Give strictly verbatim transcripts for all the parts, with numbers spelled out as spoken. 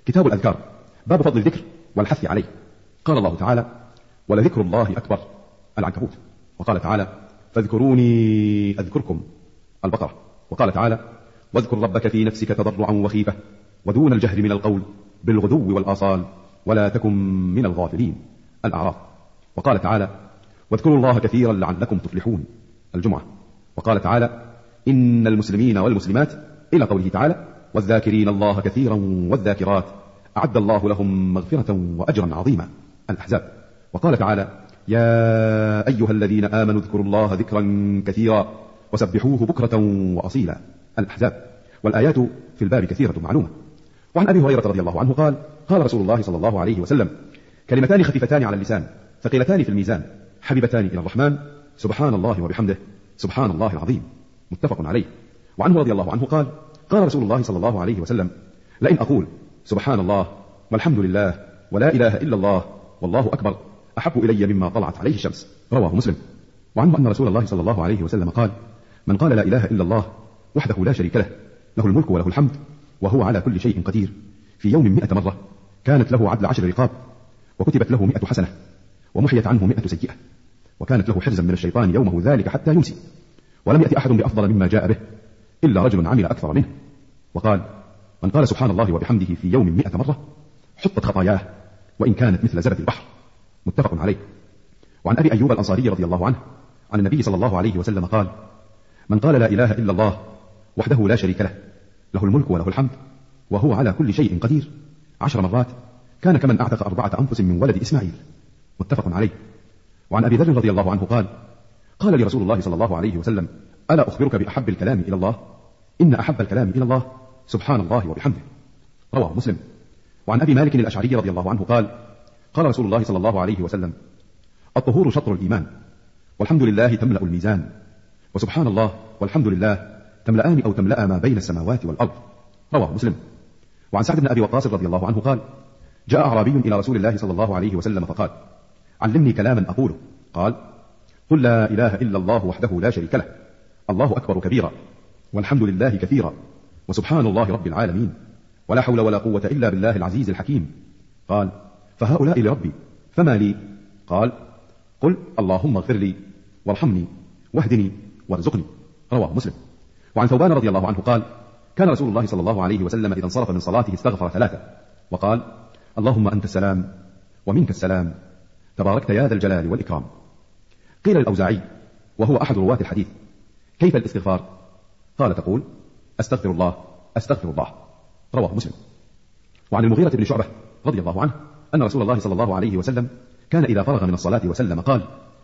كتاب الأذكار، باب فضل الذكر والحث عليه. قال الله تعالى: ولذكر الله أكبر، العنكبوت. وقال تعالى: فاذكروني أذكركم، البقرة. وقال تعالى: واذكر ربك في نفسك تضرعا وخيفة ودون الجهر من القول بالغدو والآصال ولا تكن من الغافلين، الأعراف. وقال تعالى: واذكروا الله كثيرا لعلكم تفلحون، الجمعة. وقال تعالى: إن المسلمين والمسلمات، إلى قوله تعالى: والذاكرين الله كثيرا والذاكرات أعد الله لهم مغفرة وأجرا عظيما، الأحزاب. وقال تعالى: يا أيها الذين آمنوا اذكروا الله ذكرا كثيرا وسبحوه بكرة وأصيلا، الأحزاب. والآيات في الباب كثيرة معلومة. وعن أبي هريرة رضي الله عنه قال: قال رسول الله صلى الله عليه وسلم: كلمتان خفيفتان على اللسان ثقيلتان في الميزان حبيبتان إلى الرحمن، سبحان الله وبحمده، سبحان الله العظيم، متفق عليه. وعنه رضي الله عنه قال: قال رسول الله صلى الله عليه وسلم: لئن أقول سبحان الله والحمد لله ولا إله إلا الله والله أكبر أحب إلي مما طلعت عليه الشمس، رواه مسلم. وعنه أن رسول الله صلى الله عليه وسلم قال: من قال لا إله إلا الله وحده لا شريك له له الملك وله الحمد وهو على كل شيء قدير في يوم مئة مرة كانت له عدل عشر رقاب وكتبت له مئة حسنة ومحيت عنه مئة سيئة وكانت له حرزا من الشيطان يومه ذلك حتى يمسي، ولم يأتي أحد بأفضل مما جاء به إلا رجل عمل أكثر منه. وقال: من قال سبحان الله وبحمده في يوم مئة مرة حطت خطاياه وإن كانت مثل زبد البحر، متفق عليه. وعن أبي أيوب الأنصاري رضي الله عنه عن النبي صلى الله عليه وسلم قال: من قال لا إله إلا الله وحده لا شريك له له الملك وله الحمد وهو على كل شيء قدير عشر مرات كان كمن أعتق أربعة أنفس من ولد إسماعيل، متفق عليه. وعن أبي ذر رضي الله عنه قال: قال لي رسول الله صلى الله عليه وسلم: ألا أخبرك بأحب الكلام إلى الله؟ إن أحب الكلام إلى الله سبحان الله وبحمده، رواه مسلم. وعن أبي مالك الأشعري رضي الله عنه قال: قال رسول الله صلى الله عليه وسلم: الطهور شطر الإيمان، والحمد لله تملأ الميزان، وسبحان الله والحمد لله تملأان أو تملأ ما بين السماوات والأرض، رواه مسلم. وعن سعد بن أبي وقاص رضي الله عنه قال: جاء أعرابي إلى رسول الله صلى الله عليه وسلم فقال: علمني كلاما أقوله. قال: قل لا إله إلا الله وحده لا شريك له الله أكبر كبيرا والحمد لله كثيرا وسبحان الله رب العالمين ولا حول ولا قوة إلا بالله العزيز الحكيم. قال: فهؤلاء لربي فما لي؟ قال: قل اللهم اغفر لي وارحمني واهدني وارزقني، رواه مسلم. وعن ثوبان رضي الله عنه قال: كان رسول الله صلى الله عليه وسلم إذا انصرف من صلاته استغفر ثلاثة وقال: اللهم أنت السلام ومنك السلام تباركت يا ذا الجلال والإكرام. قيل للأوزاعي وهو أحد رواة الحديث: كيف الاستغفار؟ قال: تقول أستغفر الله أستغفر الله، رواه مسلم. وعن المغيرة بن شعبة رضي الله عنه أن رسول الله صلى الله عليه وسلم كان إذا فرغ من الصلاة وسلم قال: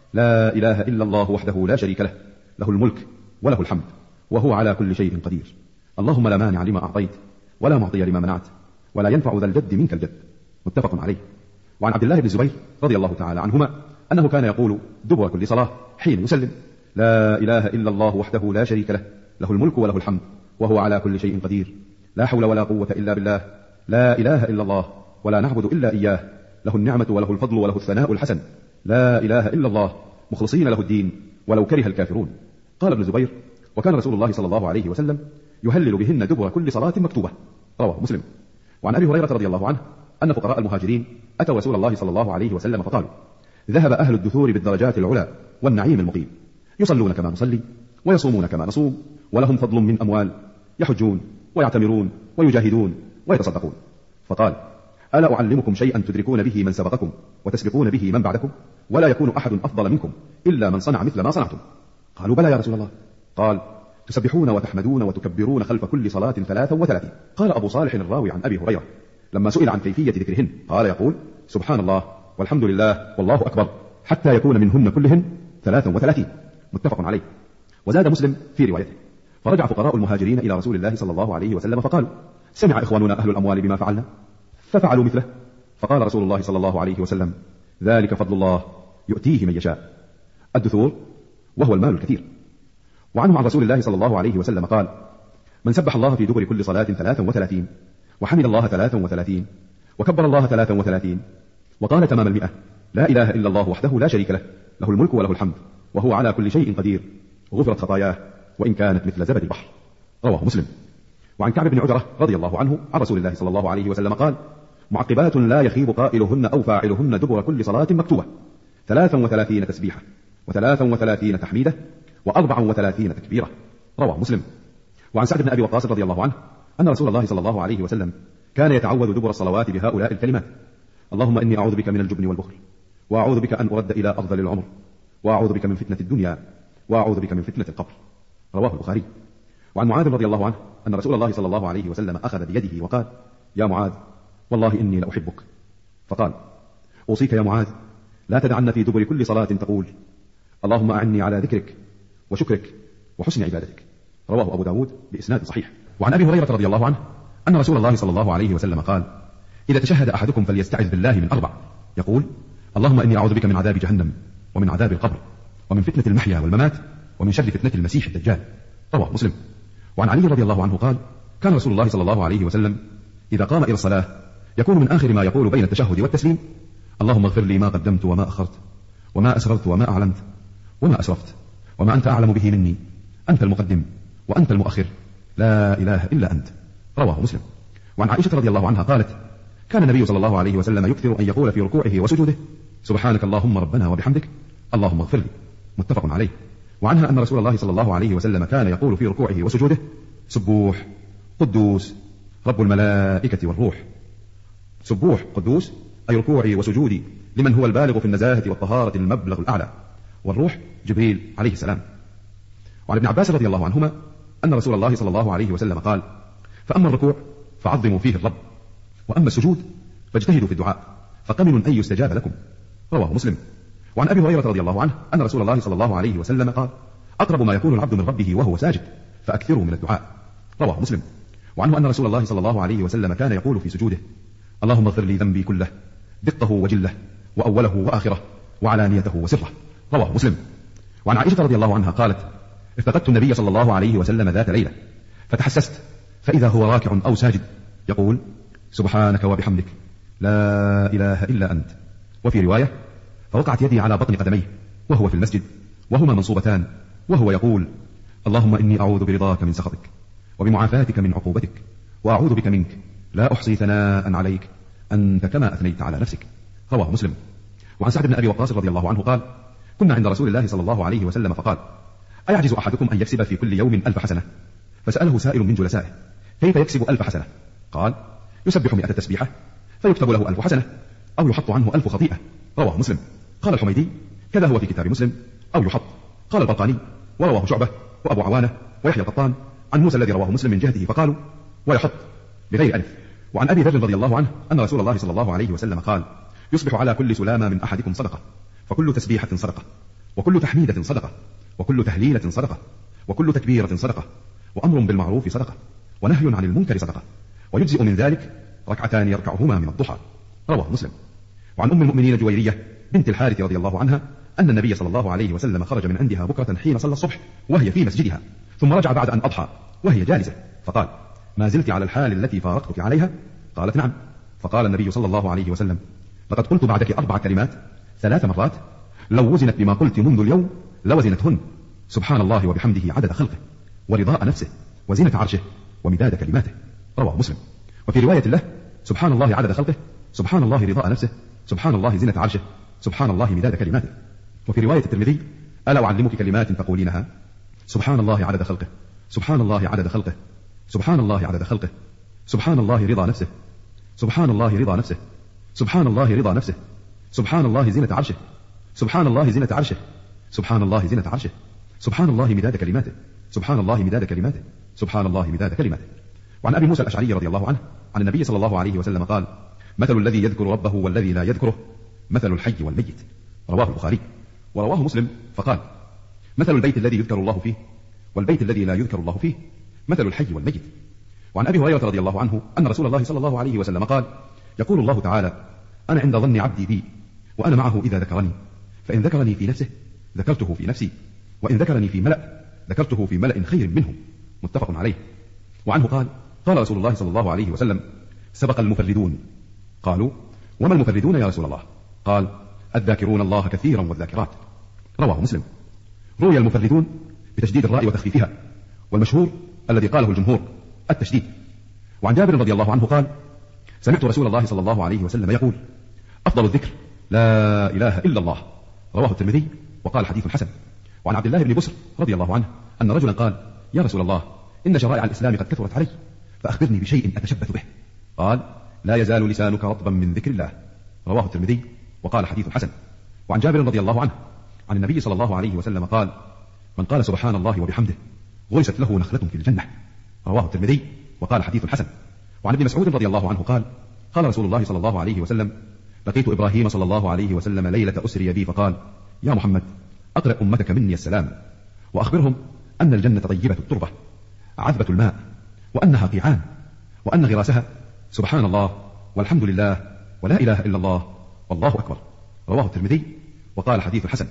لا إله إلا الله وحده لا شريك له له الملك وله الحمد وهو على كل شيء قدير، اللهم لا مانع لما أعطيت ولا معطي لما منعت ولا ينفع ذا الجد منك الجد، متفق عليه. وعن عبد الله بن الزبير رضي الله تعالى عنهما أنه كان يقول دبر كل صلاة حين يسلم: لا إله إلا الله وحده لا شريك له له الملك وله الحمد وهو على كل شيء قدير، لا حول ولا قوة إلا بالله، لا إله إلا الله ولا نعبد إلا إياه، له النعمة وله الفضل وله الثناء الحسن، لا إله إلا الله مخلصين له الدين ولو كره الكافرون. قال ابن الزبير: وكان رسول الله صلى الله عليه وسلم يهلل بهن دبر كل صلاة مكتوبة، رواه مسلم. وعن أبي هريرة رضي الله عنه أن فقراء المهاجرين أتوا رسول الله صلى الله عليه وسلم فقالوا: ذهب أهل الدثور بالدرجات العلى والنعيم المقيم، يصلون كما نصلي ويصومون كما نصوم ولهم فضل من أموال، يحجون ويعتمرون ويجاهدون ويتصدقون. فقال: ألا أعلمكم شيئا تدركون به من سبقكم وتسبقون به من بعدكم ولا يكون أحد أفضل منكم إلا من صنع مثل ما صنعتم؟ قالوا: بلى يا رسول الله. قال: تسبحون وتحمدون وتكبرون خلف كل صلاة ثلاثا وثلاثين. قال أبو صالح الراوي عن أبي هريرة لما سئل عن كيفية ذكرهن قال: يقول سبحان الله والحمد لله والله أكبر حتى يكون منهن كلهن ثلاثا وثلاثين، متفق عليه. وزاد مسلم في روايته: فرجع فقراء المهاجرين إلى رسول الله صلى الله عليه وسلم فقالوا: سمع إخواننا أهل الأموال بما فعلنا ففعلوا مثله. فقال رسول الله صلى الله عليه وسلم: ذلك فضل الله يؤتيه من يشاء. الدثور وهو المال الكثير. وعنه عن رسول الله صلى الله عليه وسلم قال: من سبح الله في دبر كل صلاة ثلاثا وثلاثين وحمد الله ثلاثا وثلاثين وكبر الله ثلاثا وثلاثين وقال تمام المئة: لا إله إلا الله وحده لا شريك له له الملك وله الحمد وهو على كل شيء قدير، غفرت خطاياه وإن كانت مثل زبد البحر، رواه مسلم. وعن كعب بن عجرة رضي الله عنه عن رسول الله صلى الله عليه وسلم قال: معقبات لا يخيب قائلهن أو فاعلهن دبر كل صلاة مكتوبة، ثلاثا وثلاثين تسبيحة، وثلاثا وثلاثين تحميدة، وأربعا وثلاثين تكبيرة. رواه مسلم. وعن سعد بن أبي وقاص رضي الله عنه أن رسول الله صلى الله عليه وسلم كان يتعوذ دبر الصلوات بهؤلاء الكلمات: اللهم إني أعوذ بك من الجبن والبخل، وأعوذ بك أن أرد إلى أفضل العمر، وأعوذ بك من فتنة الدنيا، وأعوذ بك من فتنة القبر. رواه البخاري. وعن معاذ رضي الله عنه أن رسول الله صلى الله عليه وسلم أخذ بيده وقال: يا معاذ والله إني لأحبك. فقال: أوصيك يا معاذ لا تدعن في دبر كل صلاة تقول: اللهم أعني على ذكرك وشكرك وحسن عبادتك. رواه أبو داود بإسناد صحيح. وعن أبي هريرة رضي الله عنه أن رسول الله صلى الله عليه وسلم قال: إذا تشهد أحدكم فليستعذ بالله من أربع، يقول: اللهم إني أعوذ بك من عذاب جهنم، ومن عذاب القبر، ومن فتنة المحيا والممات، ومن شر فتنة المسيح الدجال. رواه مسلم. وعن علي رضي الله عنه قال: كان رسول الله صلى الله عليه وسلم إذا قام إلى الصلاة يكون من آخر ما يقول بين التشهد والتسليم: اللهم اغفر لي ما قدمت وما أخرت، وما أسررت وما أعلنت، وما أسرفت، وما أنت أعلم به مني، أنت المقدم وأنت المؤخر، لا إله إلا أنت. رواه مسلم. وعن عائشة رضي الله عنها قالت: كان النبي صلى الله عليه وسلم يكثر أن يقول في ركوعه وسجوده: سبحانك اللهم ربنا وبحمدك، اللهم اغفر لي. متفق عليه. وعنها أن رسول الله صلى الله عليه وسلم كان يقول في ركوعه وسجوده: سبوح قدوس رب الملائكة والروح. سبوح قدوس أي ركوعي وسجودي لمن هو البالغ في النزاهة والطهارة المبلغ الأعلى، والروح جبريل عليه السلام. وعن ابن عباس رضي الله عنهما أن رسول الله صلى الله عليه وسلم قال: فأما الركوع فعظموا فيه الرب، وأما السجود فاجتهدوا في الدعاء، فقمن أن يستجاب لكم. رواه مسلم. وعن أبي هريرة رضي الله عنه أن رسول الله صلى الله عليه وسلم قال: أقرب ما يكون العبد من ربه وهو ساجد، فأكثروا من الدعاء. رواه مسلم. وعنه أن رسول الله صلى الله عليه وسلم كان يقول في سجوده: اللهم اغفر لي ذنبي كله، دقه وجله، وأوله وآخره، وعلانيته وسره. رواه مسلم. وعن عائشة رضي الله عنها قالت: افتقدت النبي صلى الله عليه وسلم ذات ليلة فتحسست فإذا هو راكع أو ساجد يقول: سبحانك وبحمدك، لا إله إلا أنت. وفي رواية: فوقعت يدي على بطن قدميه وهو في المسجد وهما منصوبتان، وهو يقول: اللهم إني أعوذ برضاك من سخطك، وبمعافاتك من عقوبتك، وأعوذ بك منك، لا أحصي ثناء عليك أنت كما أثنيت على نفسك. رواه مسلم. وعن سعد بن أبي وقاص رضي الله عنه قال: كنا عند رسول الله صلى الله عليه وسلم فقال: أيعجز أحدكم أن يكسب في كل يوم ألف حسنة؟ فسأله سائل من جلسائه: كيف يكسب ألف حسنة؟ قال: يسبح مئة تسبيحة فيكتب له ألف حسنة، أو يحط عنه ألف خطيئة. رواه مسلم. قال الحميدي: كذا هو في كتاب مسلم، أو يحط. قال البرقاني: ورواه شعبة وأبو عوانة ويحيى القطان عن موسى الذي رواه مسلم من جهته فقالوا: ويحط بغير ألف. وعن أبي ذر رضي الله عنه أن رسول الله صلى الله عليه وسلم قال: يصبح على كل سلامة من أحدكم صدقة، فكل تسبيحة صدقة، وكل تحميدة صدقة، وكل تهليلة صدقة، وكل تكبيرة صدقة، وأمر بالمعروف صدقة، ونهي عن المنكر صدقة، ويجزئ من ذلك ركعتان يركعهما من الضحى. رواه مسلم. وعن أم المؤمنين جويرية بنت الحارث رضي الله عنها أن النبي صلى الله عليه وسلم خرج من عندها بكرة حين صلى الصبح وهي في مسجدها، ثم رجع بعد أن أضحى وهي جالسة، فقال: ما زلت على الحال التي فارقتك عليها؟ قالت: نعم. فقال النبي صلى الله عليه وسلم: لقد قلت بعدك أربع كلمات ثلاث مرات لو وزنت بما قلت منذ اليوم لوزنتهن: سبحان الله وبحمده عدد خلقه، ورضاء نفسه، وزنة عرشه، ومداد كلماته. رواه مسلم. وفي رواية له: سبحان الله عدد خلقه، سبحان الله رضاء نفسه، سبحان الله زنة عرشه، سبحان الله مداد كلماته. وفي رواية الترمذي: ألا أعلمك كلمات تقولينها؟ سبحان الله عدد خلقه، سبحان الله عدد خلقه، سبحان الله عدد خلقه، سبحان الله رضا نفسه، سبحان الله رضا نفسه، سبحان الله رضا نفسه، سبحان الله زنة عرشه، سبحان الله زنة عرشه، سبحان الله زنة عرشه، سبحان الله مداد كلماته، سبحان الله مداد كلماته، سبحان الله مداد كلماته. وعن أبي موسى الأشعري رضي الله عنه عن النبي صلى الله عليه وسلم قال: مثل الذي يذكر ربه والذي لا يذكره مثل الحي والميت. رواه البخاري. ورواه مسلم فقال: مثل البيت الذي يذكر الله فيه والبيت الذي لا يذكر الله فيه مثل الحي والميت. وعن أبي هريرة رضي الله عنه أن رسول الله صلى الله عليه وسلم قال: يقول الله تعالى: أنا عند ظن عبدي بي، وأنا معه إذا ذكرني، فإن ذكرني في نفسه ذكرته في نفسي، وإن ذكرني في ملأ ذكرته في ملأ خير منه. متفق عليه. وعنه قال: قال رسول الله صلى الله عليه وسلم: سبق المفردون. قالوا: وما المفردون يا رسول الله؟ قال: الذاكرون الله كثيرا والذاكرات. رواه مسلم. روي المفردون بتشديد الراء وتخفيفها، والمشهور الذي قاله الجمهور التشديد. وعن جابر رضي الله عنه قال: سمعت رسول الله صلى الله عليه وسلم يقول: أفضل الذكر لا إله إلا الله، رواه الترمذي وقال حديث حسن. وعن عبد الله بن بسر رضي الله عنه أن رجلا قال: يا رسول الله، إن شرائع الإسلام قد كثرت علي، فأخبرني بشيء أتشبث به. قال: لا يزال لسانك رطبا من ذكر الله، رواه الترمذي وقال حديث حسن. وعن جابر رضي الله عنه عن النبي صلى الله عليه وسلم قال: من قال سبحان الله وبحمده غرست له نخلة في الجنة، رواه الترمذي وقال حديث حسن. وعن ابن مسعود رضي الله عنه قال: قال رسول الله صلى الله عليه وسلم: لقيت إبراهيم صلى الله عليه وسلم ليلة أسري بي فقال: يا محمد، أقرأ أمتك مني السلام، وأخبرهم أن الجنة طيبة التربة عذبة الماء، وأنها قيعان، وأن غراسها سبحان الله والحمد لله ولا إله إلا الله والله أكبر، رواه الترمذي وقال حديث حسن.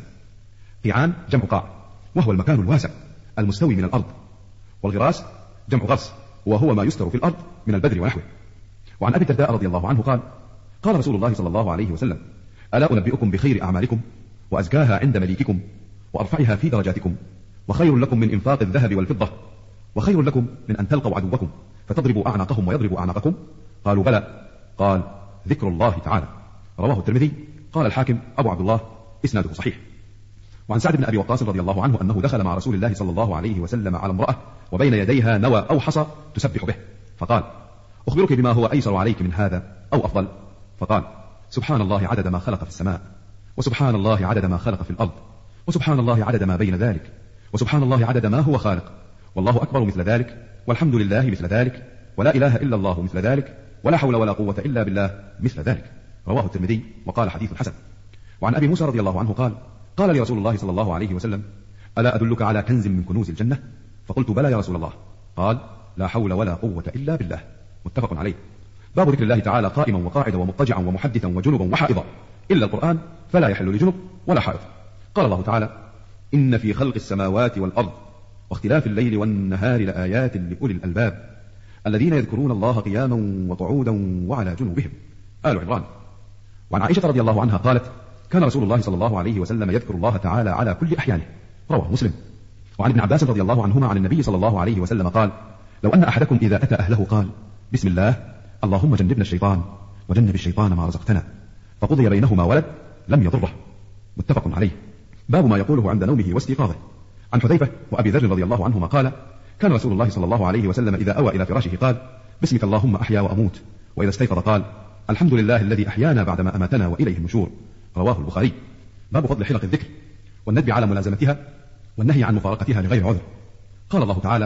قيعان جمع قاع، وهو المكان الواسع المستوي من الأرض، والغراس جمع غرس، وهو ما يستر في الأرض من البذر ونحوه. وعن أبي الدرداء رضي الله عنه قال: قال رسول الله صلى الله عليه وسلم: ألا أنبئكم بخير أعمالكم وأزكاها عند مليككم وأرفعها في درجاتكم، وخير لكم من إنفاق الذهب والفضة، وخير لكم من أن تلقوا عدوكم فتضربوا أعناقهم ويضربوا أعناقكم؟ قالوا: بلى. قال: ذكر الله تعالى، رواه الترمذي. قال الحاكم أبو عبد الله إسناده صحيح. وعن سعد بن أبي وقاص رضي الله عنه أنه دخل مع رسول الله صلى الله عليه وسلم على امرأة وبين يديها نوى أو حصى تسبح به، فقال: أخبرك بما هو أيسر عليك من هذا أو أفضل؟ فقال: سبحان الله عدد ما خلق في السماء، وسبحان الله عدد ما خلق في الأرض، وسبحان الله عدد ما بين ذلك، وسبحان الله عدد ما هو خالق، والله أكبر مثل ذلك، والحمد لله مثل ذلك، ولا إله إلا الله مثل ذلك، ولا حول ولا قوة إلا بالله مثل ذلك، رواه الترمذي وقال حديث حسن. وعن أبي موسى رضي الله عنه قال: قال لي رسول الله صلى الله عليه وسلم: ألا أدلك على كنز من كنوز الجنة؟ فقلت: بلى يا رسول الله. قال: لا حول ولا قوة إلا بالله، متفق عليه. باب ذكر الله تعالى قائما وقاعدا ومضطجعا ومحدثا وجنبا وحائضا، إلا القرآن فلا يحل لجنب ولا حائض. قال الله تعالى: إن في خلق السماوات والأرض واختلاف الليل والنهار لآيات لأولي الألباب الذين يذكرون الله قياما وقعودا وعلى جنوبهم، آل عمران. وعن عائشة رضي الله عنها قالت: كان رسول الله صلى الله عليه وسلم يذكر الله تعالى على كل أحيانه، رواه مسلم. وعن ابن عباس رضي الله عنهما عن النبي صلى الله عليه وسلم قال: لو أن أحدكم إذا أتى أهله قال: بسم الله، اللهم جنبنا الشيطان وجنب الشيطان ما رزقتنا، فقضي بينهما ولد، لم يضره، متفق عليه. باب ما يقوله عند نومه واستيقاظه. عن حذيفة وأبي ذر رضي الله عنهما قال: كان رسول الله صلى الله عليه وسلم إذا أوى إلى فراشه قال: باسمك اللهم أحيا وأموت، وإذا استيقظ قال: الحمد لله الذي أحيانا بعدما أماتنا وإليه النشور، رواه البخاري. باب فضل حلق الذكر والندب على ملازمتها والنهي عن مفارقتها لغير عذر. قال الله تعالى: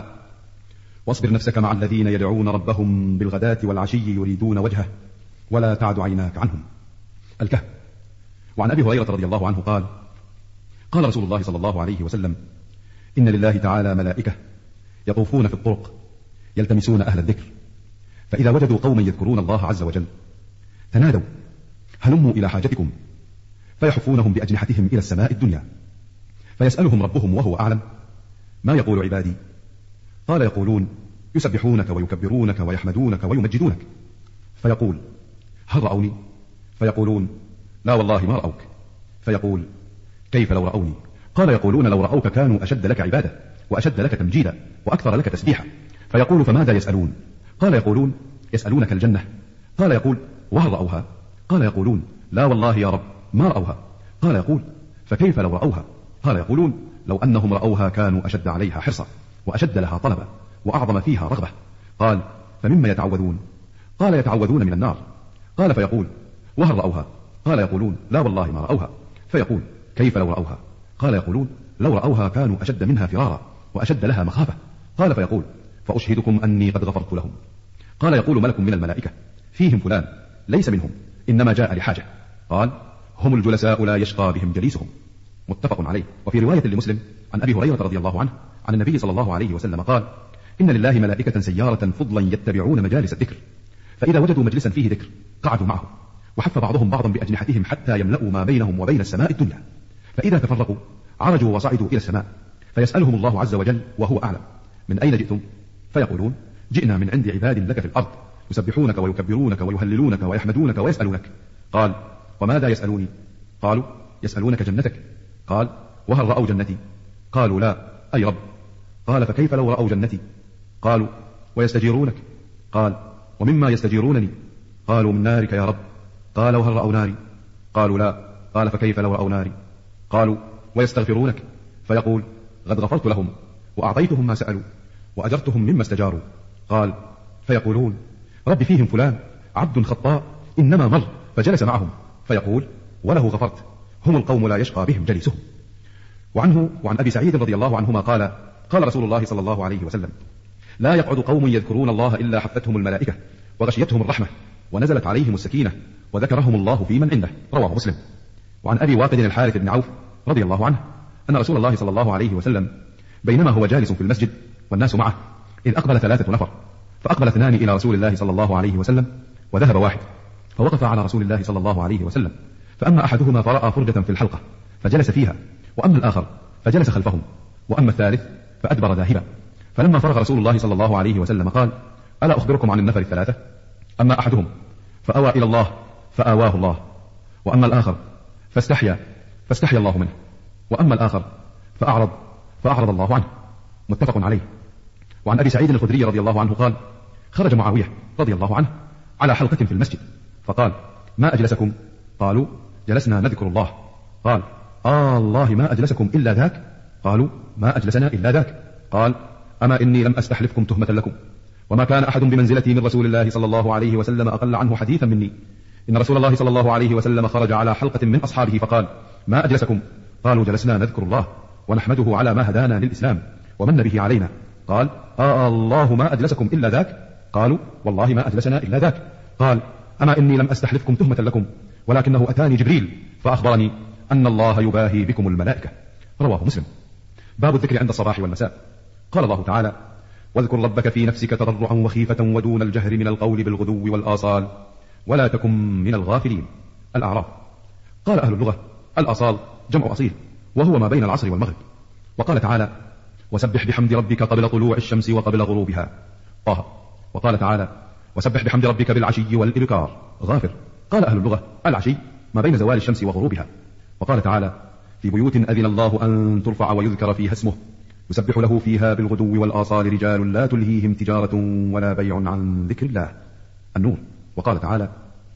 واصبر نفسك مع الذين يدعون ربهم بالغداة والعشي يريدون وجهه ولا تعد عيناك عنهم، الكهف. وعن أبي هريرة رضي الله عنه قال: قال رسول الله صلى الله عليه وسلم: إن لله تعالى ملائكة يطوفون في الطرق يلتمسون أهل الذكر، فإذا وجدوا قوما يذكرون الله عز وجل تنادوا هلموا إلى حاجتكم، فيحفونهم بأجنحتهم إلى السماء الدنيا، فيسألهم ربهم وهو أعلم: ما يقول عبادي؟ قال: يقولون يسبحونك ويكبرونك ويحمدونك ويمجدونك. فيقول: هل رأوني؟ فيقولون: لا والله ما رأوك. فيقول: كيف لو رأوني؟ قال: يقولون لو رأوك كانوا أشد لك عبادة وأشد لك تمجيدا وأكثر لك تسبيحا. فيقول: فماذا يسألون؟ قال: يقولون يسألونك الجنة. قال: يقول: وهل رأوها؟ قال: يقولون: لا والله يا رب ما رأوها. قال: يقول: فكيف لو رأوها؟ قال: يقولون لو أنهم رأوها كانوا أشد عليها حرصا وأشد لها طلبا وأعظم فيها رغبة. قال: فمما يتعوذون؟ قال: يتعوذون من النار. قال: فيقول: وهل رأوها؟ قال: يقولون: لا والله ما رأوها. فيقول: كيف لو رأوها؟ قال: يقولون لو رأوها كانوا أشد منها فرارا وأشد لها مخافة. قال: فيقول: فأشهدكم أني قد غفرت لهم. قال: يقول ملك من الملائكة: فيهم فلان ليس منهم، إنما جاء لحاجة. قال: هم الجلساء لا يشقى بهم جليسهم، متفق عليه. وفي رواية لمسلم عن أبي هريرة رضي الله عنه عن النبي صلى الله عليه وسلم قال: إن لله ملائكة سيارة فضلا يتبعون مجالس الذكر، فإذا وجدوا مجلسا فيه ذكر قعدوا معه، وحف بعضهم بعضا بأجنحتهم حتى يملأوا ما بينهم وبين السماء الدنيا، فإذا تفرقوا عرجوا وصعدوا إلى السماء، فيسألهم الله عز وجل وهو أعلم: من أين جئتم؟ فيقولون: جئنا من عند عباد لك في الأرض يسبحونك ويكبرونك ويهللونك ويحمدونك ويسألونك. قال: وماذا يسألوني؟ قالوا: يسألونك جنتك. قال: وهل رأوا جنتي؟ قالوا: لا، أي رب. قال: فكيف لو رأوا جنتي؟ قالوا: ويستجيرونك. قال: ومما يستجيرونني؟ قالوا: من نارك يا رب. قال: وهل رأوا ناري؟ قالوا: لا. قال: فكيف لو رأوا ناري؟ قالوا: ويستغفرونك؟ فيقول: قد غفرت لهم وأعطيتهم ما سألوا وأجرتهم مما استجاروا. قال: فيقولون: رب فيهم فلان عبد خطاء إنما مر فجلس معهم. فيقول: وله غفرت، هم القوم لا يشقى بهم جليسهم. وعنه وعن أبي سعيد رضي الله عنهما قال: قال رسول الله صلى الله عليه وسلم: لا يقعد قوم يذكرون الله إلا حفتهم الملائكة وغشيتهم الرحمة ونزلت عليهم السكينة وذكرهم الله في من عنده. رواه مسلم. وعن أبي واقد الحارث بن عوف رضي الله عنه أن رسول الله صلى الله عليه وسلم بينما هو جالس في المسجد والناس معه إذ أقبل ثلاثة نفر، فأقبل اثنان إلى رسول الله صلى الله عليه وسلم وذهب واحد، فوقف على رسول الله صلى الله عليه وسلم، فأما أحدهما فرأى فرجة في الحلقة فجلس فيها، وأما الآخر فجلس خلفهم، وأما الثالث فأدبر ذاهبا. فلما فرغ رسول الله صلى الله عليه وسلم قال: ألا أخبركم عن النفر الثلاثة؟ أما أحدهم فأوى إلى الله فآواه الله، وأما الآخر فاستحيا فاستحيا الله منه، وأما الآخر فأعرض فأعرض الله عنه. متفق عليه. وعن أبي سعيد الخدري رضي الله عنه قال: خرج معاوية رضي الله عنه على حلقة في المسجد فقال: ما أجلسكم؟ قالوا: جلسنا نذكر الله. قال: آه الله ما أجلسكم إلا ذاك؟ قالوا: ما أجلسنا إلا ذاك. قال: أما إني لم أستحلفكم تهمة لكم، وما كان أحد بمنزلتي من رسول الله صلى الله عليه وسلم أقل عنه حديثا مني. إن رسول الله صلى الله عليه وسلم خرج على حلقة من أصحابه فقال: ما أجلسكم؟ قالوا: جلسنا نذكر الله ونحمده على ما هدانا للإسلام ومن به علينا. قال: آه الله ما أجلسكم إلا ذاك؟ قالوا: والله ما أجلسنا إلا ذاك. قال: أما إني لم أستحلفكم تهمة لكم، ولكنه أتاني جبريل فأخبرني أن الله يباهي بكم الملائكة. رواه مسلم. باب الذكر عند الصباح والمساء. قال الله تعالى: واذكر ربك في نفسك تضرعا وخيفة ودون الجهر من القول بالغدو والآصال ولا تكن من الغافلين. الأعراف. قال أهل اللغة: الآصال جمع أصيل، وهو ما بين العصر والمغرب. وقال تعالى: وسبح بحمد ربك قبل طلوع الشمس وقبل غروبها. طه. وقال تعالى: وسبح بحمد ربك بالعشي والإبكار. غافر. قال أهل اللغة: العشي ما بين زوال الشمس وغروبها. وقال تعالى: في بيوت أذن الله أن ترفع ويذكر فيها اسمه يسبح له فيها بالغدو والآصال رجال لا تلهيهم تجارة ولا بيع عن ذكر الله. النور. وقال تعالى: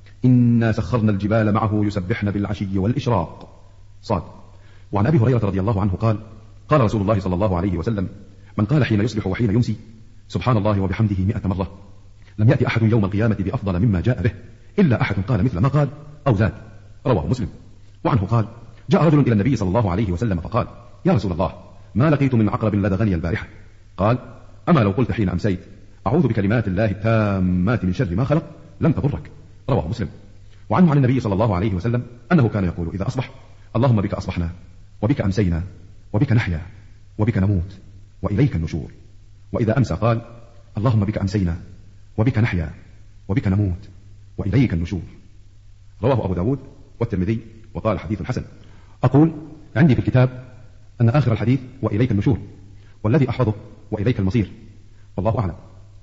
إنا سخرنا الجبال معه يسبحن بالعشي والإشراق. صاد. وعن أبي هريرة رضي الله عنه قال: قال رسول الله صلى الله عليه وسلم: من قال حين يصبح وحين يمسي سبحان الله وبحمده مئة مرة لم يأتي أحد يوم القيامة بأفضل مما جاء به إلا أحد قال مثل ما قال أو زاد. رواه مسلم. وعنه قال: جاء رجل إلى النبي صلى الله عليه وسلم فقال: يا رسول الله، ما لقيت من عقرب لدغني البارحة. قال: أما لو قلت حين أمسيت أعوذ بكلمات الله التامات من شر ما خلق لم تضرك. رواه مسلم. وعنه عن النبي صلى الله عليه وسلم أنه كان يقول إذا أصبح: اللهم بك أصبحنا وبك أمسينا وبك نحيا وبك نموت وإليك النشور. وإذا أمسى قال: اللهم بك أمسينا وبك نحيا وبك نموت وإليك النشور. رواه أبو داود والترمذي وقال حديث حسن. أقول عندي في الكتاب أن آخر الحديث وإليك النشور، والذي أحفظه وإليك المصير، والله أعلم.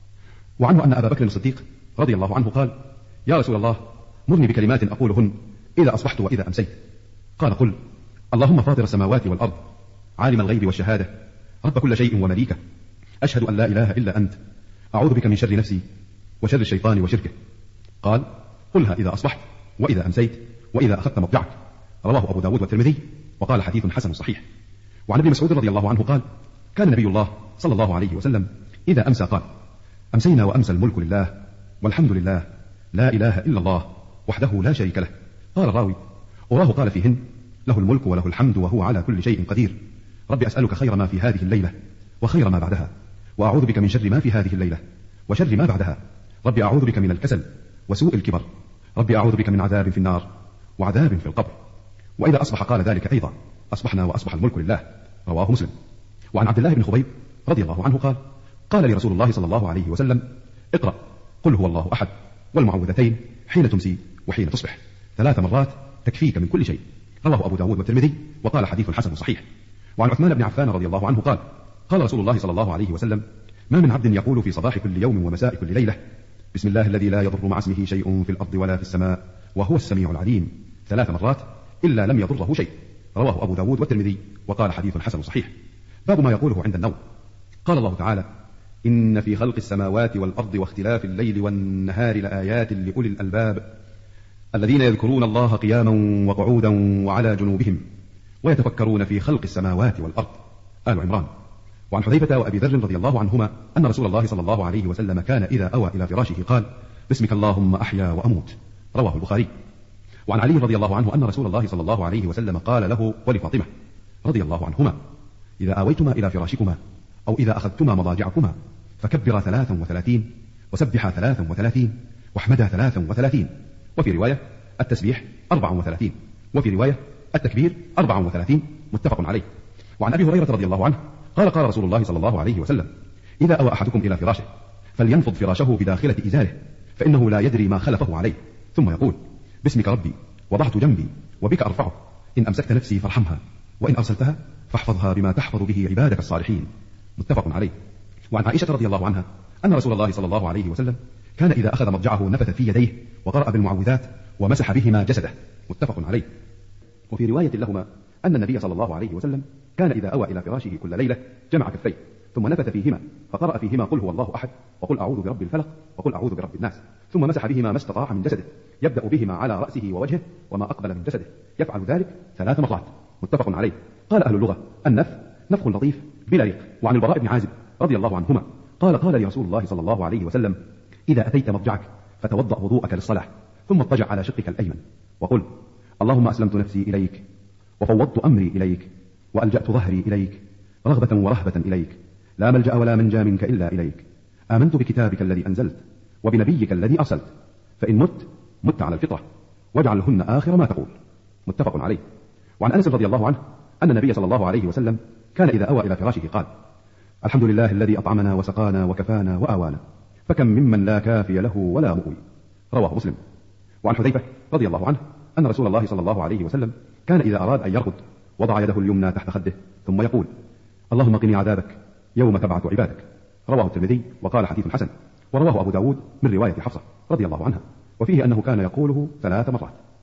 وعنه أن أبا بكر الصديق رضي الله عنه قال: يا رسول الله، مرني بكلمات أقولهن إذا أصبحت وإذا أمسيت. قال: قل: اللهم فاطر السماوات والأرض عالم الغيب والشهادة رب كل شيء ومليكه أشهد أن لا إله إلا أنت أعوذ بك من شر نفسي وشر الشيطان وشركه. قال: قلها إذا أصبحت وإذا أمسيت وإذا أخذت مضجعك. رواه أبو داود والترمذي وقال حديث حسن صحيح. وعن ابن مسعود رضي الله عنه قال: كان نبي الله صلى الله عليه وسلم إذا أمسى قال: أمسينا وأمسى الملك لله والحمد لله لا إله إلا الله وحده لا شريك له. قال الراوي: أراه قال فيهن: له الملك وله الحمد وهو على كل شيء قدير. رب أسألك خير ما في هذه الليلة وخير ما بعدها، وأعوذ بك من شر ما في هذه الليلة وشر ما بعدها. رب أعوذ بك من الكسل وسوء الكبر. رب أعوذ بك من عذاب في النار وعذاب في القبر. وإذا أصبح قال ذلك أيضا: أصبحنا وأصبح الملك لله. رواه مسلم. وعن عبد الله بن خبيب رضي الله عنه قال: قال لي رسول الله صلى الله عليه وسلم: اقرأ قل هو الله أحد والمعوذتين حين تمسي وحين تصبح ثلاث مرات تكفيك من كل شيء. رواه أبو داود والترمذي وقال حديث حسن صحيح. وعن عثمان بن عفان رضي الله عنه قال: قال رسول الله صلى الله عليه وسلم: ما من عبد يقول في صباح كل يوم ومساء كل ليلة: بسم الله الذي لا يضر مع اسمه شيء في الأرض ولا في السماء وهو السميع العليم ثلاث مرات إلا لم يضره شيء. رواه أبو داود والترمذي وقال حديث حسن صحيح. باب ما يقوله عند النوم. قال الله تعالى: إن في خلق السماوات والأرض واختلاف الليل والنهار لآيات لأولي الألباب الذين يذكرون الله قياما وقعودا وعلى جنوبهم ويتفكرون في خلق السماوات والأرض. آل عمران. وعن حذيفة وأبي ذر رضي الله عنهما أن رسول الله صلى الله عليه وسلم كان إذا أوى إلى فراشه قال: باسمك اللهم أحيا وأموت. رواه البخاري. وعن علي رضي الله عنه أن رسول الله صلى الله عليه وسلم قال له ولفاطمة رضي الله عنهما: إذا آويتما إلى فراشكما أو إذا أخذتما مضاجعكما فكبرا ثلاثا وثلاثين وسبحا ثلاثا وثلاثين واحمدا ثلاثا وثلاثين. وفي رواية التسبيح أربعا وثلاثين، وفي رواية التكبير أربعا وثلاثين، متفق عليه. وعن أبي هريرة رضي الله عنه قال: قال رسول الله صلى الله عليه وسلم: إذا أوى أحدكم إلى فراشه فلينفض فراشه بداخلة إزاره فإنه لا يدري ما خلفه عليه، ثم يقول: باسمك ربي وضعت جنبي وبك أرفعه، إن أمسكت نفسي فارحمها وإن أرسلتها فاحفظها بما تحفظ به عبادك الصالحين، متفق عليه. وعن عائشة رضي الله عنها أن رسول الله صلى الله عليه وسلم كان إذا أخذ مضجعه نفث في يديه وقرأ بالمعوذات ومسح بهما جسده، متفق عليه. وفي رواية لهما أن النبي صلى الله عليه وسلم كان إذا أوى إلى فراشه كل ليلة جمع كفيه ثم نفث فيهما فقرأ فيهما قل هو الله أحد وقل أعوذ برب الفلق وقل أعوذ برب الناس، ثم مسح بهما ما استطاع من جسده يبدأ بهما على رأسه ووجهه وما أقبل من جسده، يفعل ذلك ثلاث مرات، متفق عليه. قال أهل اللغة: النفث نفخ لطيف بلا ريق. وعن البراء بن عازب رضي الله عنهما قال: قال لي رسول الله صلى الله عليه وسلم: إذا أتيت مضجعك فتوضأ وضوءك للصلاة ثم اضطجع على شقك الأيمن وقل: اللهم أسلمت نفسي إليك وفوضت أمري إليك وألجأت ظهري إليك رغبة ورهبة إليك، لا ملجأ ولا منجا منك إلا إليك، آمنت بكتابك الذي أنزلت وبنبيك الذي أرسلت، فإن مت مت على الفطرة واجعلهن آخر ما تقول، متفق عليه. وعن أنس رضي الله عنه أن النبي صلى الله عليه وسلم كان إذا أوى إلى فراشه قال: الحمد لله الذي أطعمنا وسقانا وكفانا وآوانا، فكم ممن لا كافي له ولا مؤوي، رواه مسلم. وعن حذيفة رضي الله عنه أن رسول الله صلى الله عليه وسلم كان إذا أراد أن يرقد وضع يده اليمنى تحت خده ثم يقول: اللهم قني عذابك يوم تبعث عبادك، رواه الترمذي وقال حديث حسن. ورواه أبو داود من رواية حفصة رضي الله عنها، وفيه أنه كان يقوله ثلاث مرات.